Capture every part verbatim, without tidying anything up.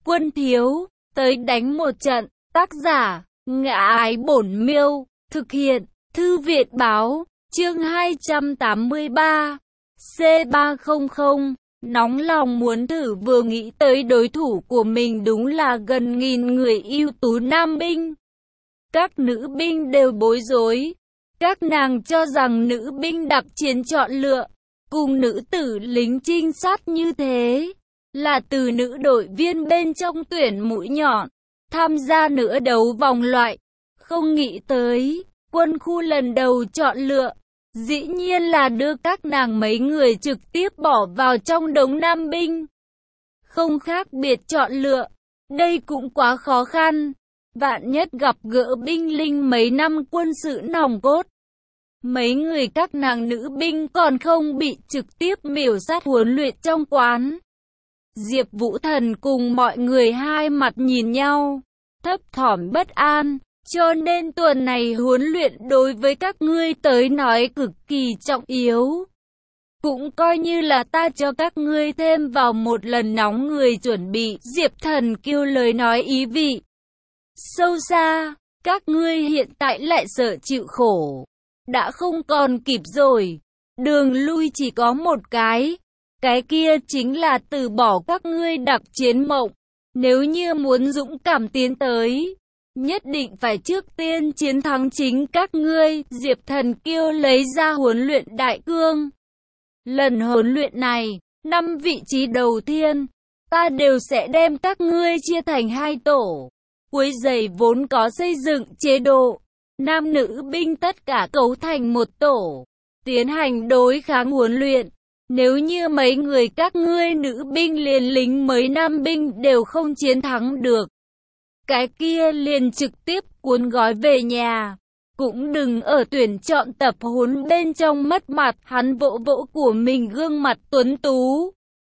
Quân thiếu, tới đánh một trận. Tác giả, Ngã Ái Bổn Miêu. Thực hiện, Thư viện Báo. Chương hai trăm tám mươi ba. C ba không không. Nóng lòng muốn thử, vừa nghĩ tới đối thủ của mình đúng là gần nghìn người ưu tú nam binh. Các nữ binh đều bối rối. Các nàng cho rằng nữ binh đặc chiến chọn lựa, cùng nữ tử lính trinh sát như thế, là từ nữ đội viên bên trong tuyển mũi nhọn, tham gia nữa đấu vòng loại. Không nghĩ tới, quân khu lần đầu chọn lựa, dĩ nhiên là đưa các nàng mấy người trực tiếp bỏ vào trong đống nam binh. Không khác biệt chọn lựa, đây cũng quá khó khăn. Vạn nhất gặp gỡ binh linh mấy năm quân sự nòng cốt, mấy người các nàng nữ binh còn không bị trực tiếp miểu sát huấn luyện trong quán. Diệp Vũ Thần cùng mọi người hai mặt nhìn nhau, thấp thỏm bất an, cho nên tuần này huấn luyện đối với các ngươi tới nói cực kỳ trọng yếu. Cũng coi như là ta cho các ngươi thêm vào một lần nóng người chuẩn bị. Diệp Thần kêu lời nói ý vị sâu xa, các ngươi hiện tại lại sợ chịu khổ, đã không còn kịp rồi. Đường lui chỉ có một cái, cái kia chính là từ bỏ các ngươi đặc chiến mộng. Nếu như muốn dũng cảm tiến tới, nhất định phải trước tiên chiến thắng chính các ngươi. Diệp Thần Kiêu lấy ra huấn luyện đại cương. Lần huấn luyện này, năm vị trí đầu tiên, ta đều sẽ đem các ngươi chia thành hai tổ. Quấy giày vốn có xây dựng chế độ, nam nữ binh tất cả cấu thành một tổ, tiến hành đối kháng huấn luyện. Nếu như mấy người các ngươi nữ binh liền lính mấy nam binh đều không chiến thắng được, cái kia liền trực tiếp cuốn gói về nhà. Cũng đừng ở tuyển chọn tập huấn bên trong mất mặt. Hắn vỗ vỗ của mình gương mặt tuấn tú.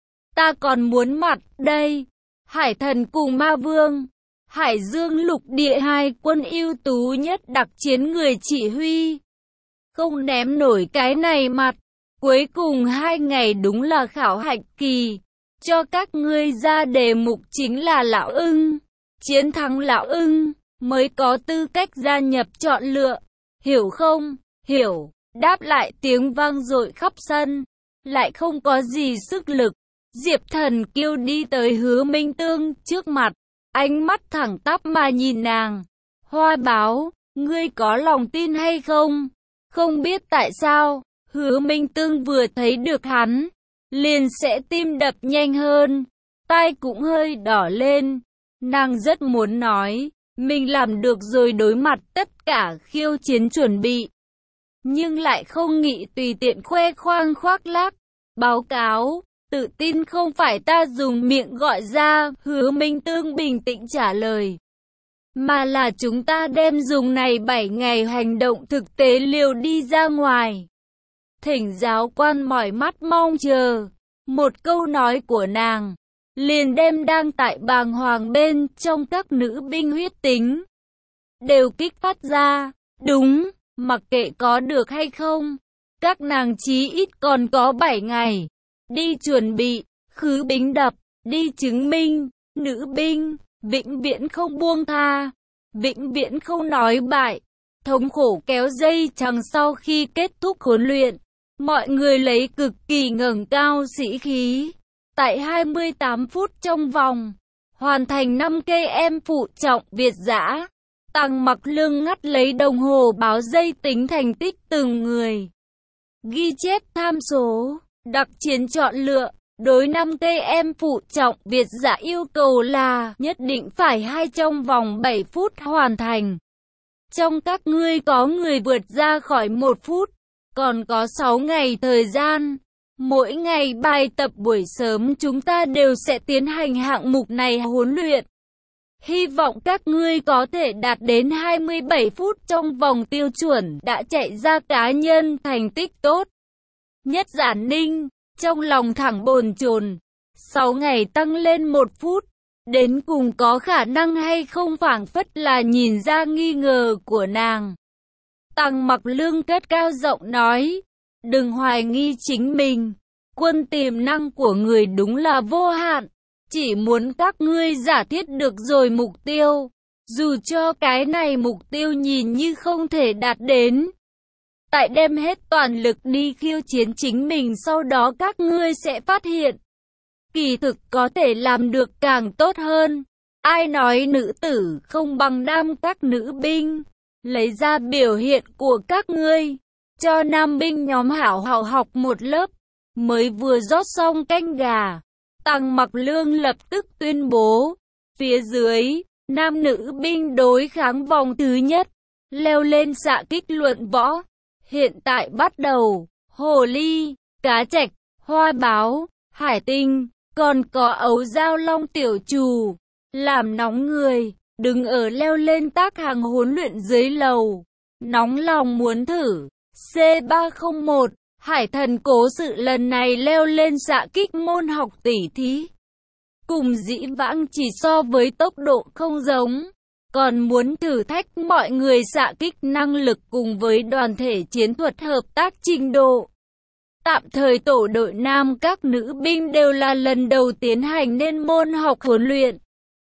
Ta còn muốn mặt đây. Hải Thần cùng Ma Vương, Hải Dương lục địa hai quân ưu tú nhất đặc chiến người chỉ huy, không ném nổi cái này mặt. Cuối cùng hai ngày đúng là khảo hạch kỳ, cho các ngươi ra đề mục chính là lão ưng. Chiến thắng lão ưng mới có tư cách gia nhập chọn lựa, hiểu không? Hiểu. Đáp lại tiếng vang dội khắp sân, lại không có gì sức lực. Diệp Thần Kiêu đi tới Hứa Minh Tương trước mặt, ánh mắt thẳng tắp mà nhìn nàng. Hoa Báo, ngươi có lòng tin hay không? Không biết tại sao, Hứa Minh Tương vừa thấy được hắn, liền sẽ tim đập nhanh hơn, tai cũng hơi đỏ lên. Nàng rất muốn nói, mình làm được rồi đối mặt tất cả khiêu chiến chuẩn bị, nhưng lại không nghĩ tùy tiện khoe khoang khoác lác. Báo cáo, tự tin không phải ta dùng miệng gọi ra. Hứa Minh Tương bình tĩnh trả lời, mà là chúng ta đem dùng này bảy ngày hành động thực tế liều đi ra ngoài. Thỉnh giáo quan mỏi mắt mong chờ. Một câu nói của nàng liền đem đang tại bàng hoàng bên trong các nữ binh huyết tính đều kích phát ra. Đúng, mặc kệ có được hay không, các nàng chí ít còn có bảy ngày đi chuẩn bị, khứ bính đập, đi chứng minh. Nữ binh vĩnh viễn không buông tha, vĩnh viễn không nói bại. Thống khổ kéo dây chẳng sau khi kết thúc huấn luyện, mọi người lấy cực kỳ ngẩng cao sĩ khí, tại hai mươi tám phút trong vòng hoàn thành năm cây em phụ trọng việt dã. Tăng Mặc Lương ngắt lấy đồng hồ báo giây tính thành tích từng người, ghi chép tham số. Đặc chiến chọn lựa, đối năm cây em phụ trọng việt dã yêu cầu là nhất định phải hai trong vòng bảy phút hoàn thành. Trong các ngươi có người vượt ra khỏi một phút, còn có sáu ngày thời gian. Mỗi ngày bài tập buổi sớm chúng ta đều sẽ tiến hành hạng mục này huấn luyện. Hy vọng các ngươi có thể đạt đến hai mươi bảy phút trong vòng tiêu chuẩn, đã chạy ra cá nhân thành tích tốt. Nhất Giản Ninh, trong lòng thẳng bồn chồn, sáu ngày tăng lên một phút, đến cùng có khả năng hay không, phảng phất là nhìn ra nghi ngờ của nàng. Tăng Mặc Lương cất cao giọng nói, đừng hoài nghi chính mình, quân tiềm năng của người đúng là vô hạn. chỉ muốn các ngươi giả thiết được rồi mục tiêu. Dù cho cái này mục tiêu nhìn như không thể đạt đến. Tại đem hết toàn lực đi khiêu chiến chính mình, sau đó các ngươi sẽ phát hiện. Kỳ thực có thể làm được càng tốt hơn. Ai nói nữ tử không bằng nam? Các nữ binh, lấy ra biểu hiện của các ngươi, cho nam binh nhóm hảo hảo học một lớp. Mới vừa rót xong canh gà, Tăng Mặc Lương lập tức tuyên bố, phía dưới, nam nữ binh đối kháng vòng thứ nhất, leo lên xạ kích luận võ. Hiện tại bắt đầu, hồ ly, cá trạch, hoa báo, hải tinh, còn có ấu dao long tiểu trù, làm nóng người, đừng ở leo lên tác hàng huấn luyện dưới lầu, nóng lòng muốn thử. C ba không một, Hải Thần cố sự lần này leo lên xạ kích môn học tỉ thí. Cùng dĩ vãng chỉ so với tốc độ không giống, còn muốn thử thách mọi người xạ kích năng lực cùng với đoàn thể chiến thuật hợp tác trình độ. Tạm thời tổ đội nam các nữ binh đều là lần đầu tiến hành nên môn học huấn luyện.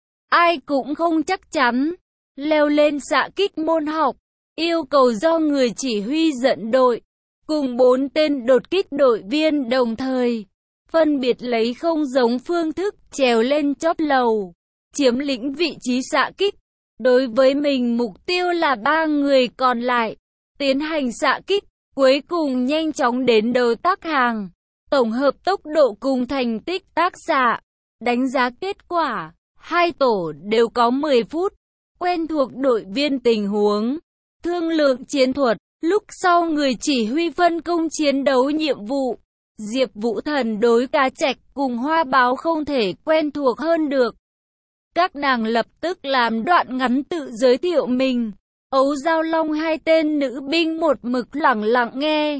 Ai cũng không chắc chắn, leo lên xạ kích môn học, yêu cầu do người chỉ huy dẫn đội, cùng bốn tên đột kích đội viên đồng thời, phân biệt lấy không giống phương thức trèo lên chóp lầu, chiếm lĩnh vị trí xạ kích. Đối với mình mục tiêu là ba người còn lại, tiến hành xạ kích, cuối cùng nhanh chóng đến đầu tác hàng, tổng hợp tốc độ cùng thành tích tác xạ, đánh giá kết quả. Hai tổ đều có mười phút, quen thuộc đội viên tình huống, thương lượng chiến thuật, lúc sau người chỉ huy phân công chiến đấu nhiệm vụ. Diệp Vũ Thần đối cá trạch cùng hoa báo không thể quen thuộc hơn được. Các nàng lập tức làm đoạn ngắn tự giới thiệu mình. Ấu Dao Long hai tên nữ binh một mực lặng lặng nghe.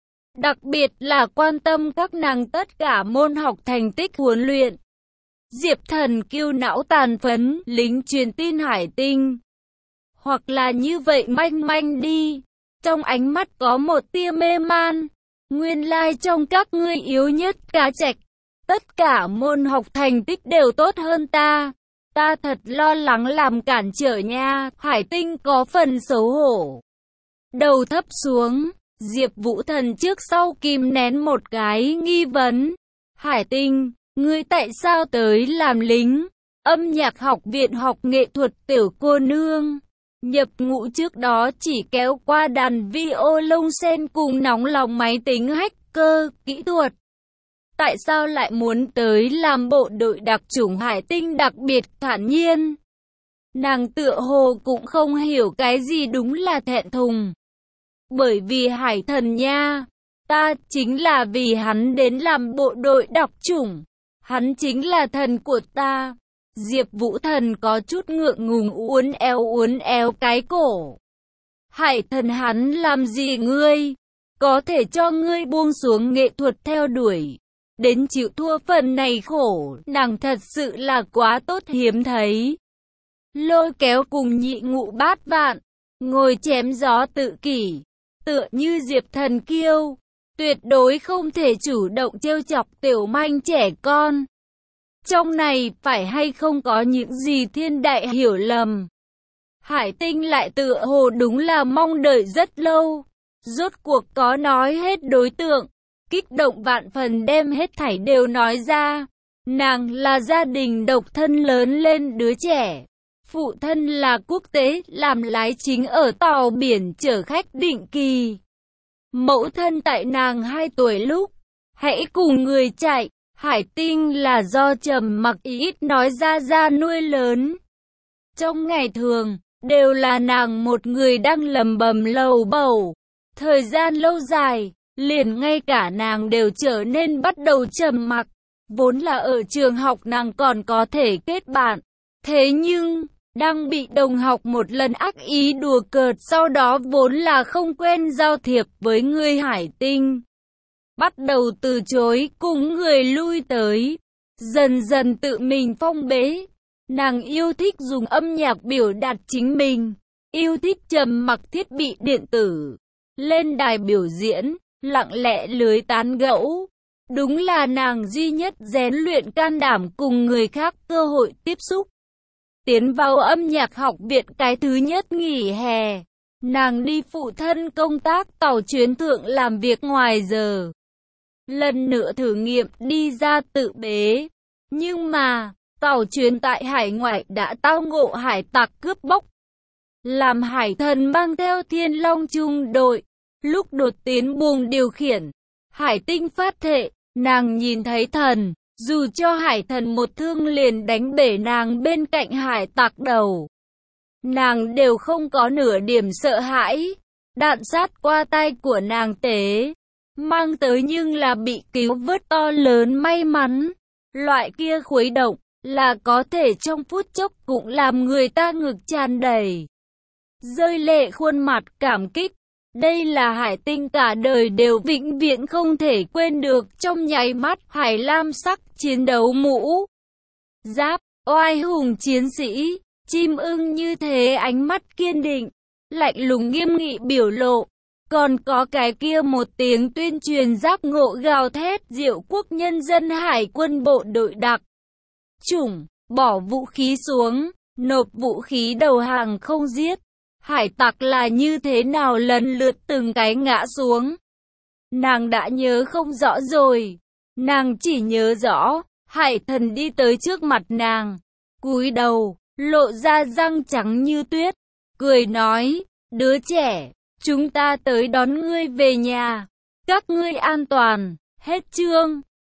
Đặc biệt là quan tâm các nàng tất cả môn học thành tích huấn luyện. Diệp Thần kiêu não tàn phấn, lính truyền tin Hải Tinh. Hoặc là như vậy manh manh đi. Trong ánh mắt có một tia mê man. Nguyên lai trong các ngươi yếu nhất cá trạch. Tất cả môn học thành tích đều tốt hơn ta. Ta thật lo lắng làm cản trở nha. Hải Tinh có phần xấu hổ. Đầu thấp xuống, Diệp Vũ Thần trước sau kìm nén một cái nghi vấn. Hải Tinh, ngươi tại sao tới làm lính? Âm nhạc học viện học nghệ thuật tiểu cô nương. Nhập ngũ trước đó chỉ kéo qua đàn violon sen cùng nóng lòng máy tính hacker kỹ thuật. Tại sao lại muốn tới làm bộ đội đặc chủng Hải Tinh đặc biệt thản nhiên? Nàng tựa hồ cũng không hiểu cái gì, đúng là thẹn thùng. Bởi vì Hải Thần nha, ta chính là vì hắn đến làm bộ đội đặc chủng. Hắn chính là thần của ta. Diệp Vũ Thần có chút ngượng ngùng uốn éo uốn éo cái cổ. Hải Thần hắn làm gì ngươi? Có thể cho ngươi buông xuống nghệ thuật theo đuổi. Đến chịu thua phần này khổ, nàng thật sự là quá tốt hiếm thấy. Lôi kéo cùng nhị ngụ bát vạn, ngồi chém gió tự kỷ, tựa như Diệp Thần kiêu, tuyệt đối không thể chủ động trêu chọc tiểu manh trẻ con. Trong này phải hay không có những gì thiên đại hiểu lầm. Hải Tinh lại tựa hồ đúng là mong đợi rất lâu, rốt cuộc có nói hết đối tượng. Kích động vạn phần đem hết thảy đều nói ra. Nàng là gia đình độc thân lớn lên đứa trẻ. Phụ thân là quốc tế, làm lái chính ở tàu biển chở khách định kỳ. Mẫu thân tại nàng hai tuổi lúc, hãy cùng người chạy. Hải Tinh là do trầm mặc ít nói ra ra nuôi lớn. Trong ngày thường, đều là nàng một người đang lầm bầm lầu bầu. Thời gian lâu dài, liền ngay cả nàng đều trở nên bắt đầu trầm mặc. Vốn là ở trường học nàng còn có thể kết bạn. Thế nhưng, đang bị đồng học một lần ác ý đùa cợt, sau đó vốn là không quen giao thiệp với người Hải Tinh. Bắt đầu từ chối cùng người lui tới. Dần dần tự mình phong bế. Nàng yêu thích dùng âm nhạc biểu đạt chính mình. Yêu thích trầm mặc thiết bị điện tử. Lên đài biểu diễn, lặng lẽ lưới tán gẫu. Đúng là nàng duy nhất rèn luyện can đảm cùng người khác cơ hội tiếp xúc. Tiến vào âm nhạc học viện cái thứ nhất nghỉ hè, nàng đi phụ thân công tác tàu chuyến thượng làm việc ngoài giờ. Lần nữa thử nghiệm đi ra tự bế. Nhưng mà, tàu chuyến tại hải ngoại đã tao ngộ hải tặc cướp bóc. Làm hải thần mang theo Thiên Long trung đội. Lúc đột tiến buồng điều khiển, hải tinh phát thệ, nàng nhìn thấy thần. Dù cho hải thần một thương liền đánh bể nàng bên cạnh hải tặc đầu. Nàng đều không có nửa điểm sợ hãi. Đạn sát qua tay của nàng tế. Mang tới nhưng là bị cứu vớt to lớn may mắn. Loại kia khuấy động là có thể trong phút chốc cũng làm người ta ngực tràn đầy. Rơi lệ khuôn mặt cảm kích. Đây là hải tinh cả đời đều vĩnh viễn không thể quên được. Trong nháy mắt hải lam sắc chiến đấu mũ giáp, oai hùng chiến sĩ, chim ưng như thế ánh mắt kiên định, lạnh lùng nghiêm nghị biểu lộ. Còn có cái kia một tiếng tuyên truyền giác ngộ gào thét Diệu Quốc nhân dân hải quân bộ đội đặc chủng, bỏ vũ khí xuống, nộp vũ khí đầu hàng không giết. Hải tặc là như thế nào lần lượt từng cái ngã xuống. Nàng đã nhớ không rõ rồi. Nàng chỉ nhớ rõ, hải thần đi tới trước mặt nàng, cúi đầu, lộ ra răng trắng như tuyết, cười nói, đứa trẻ, chúng ta tới đón ngươi về nhà. Các ngươi an toàn, hết chương.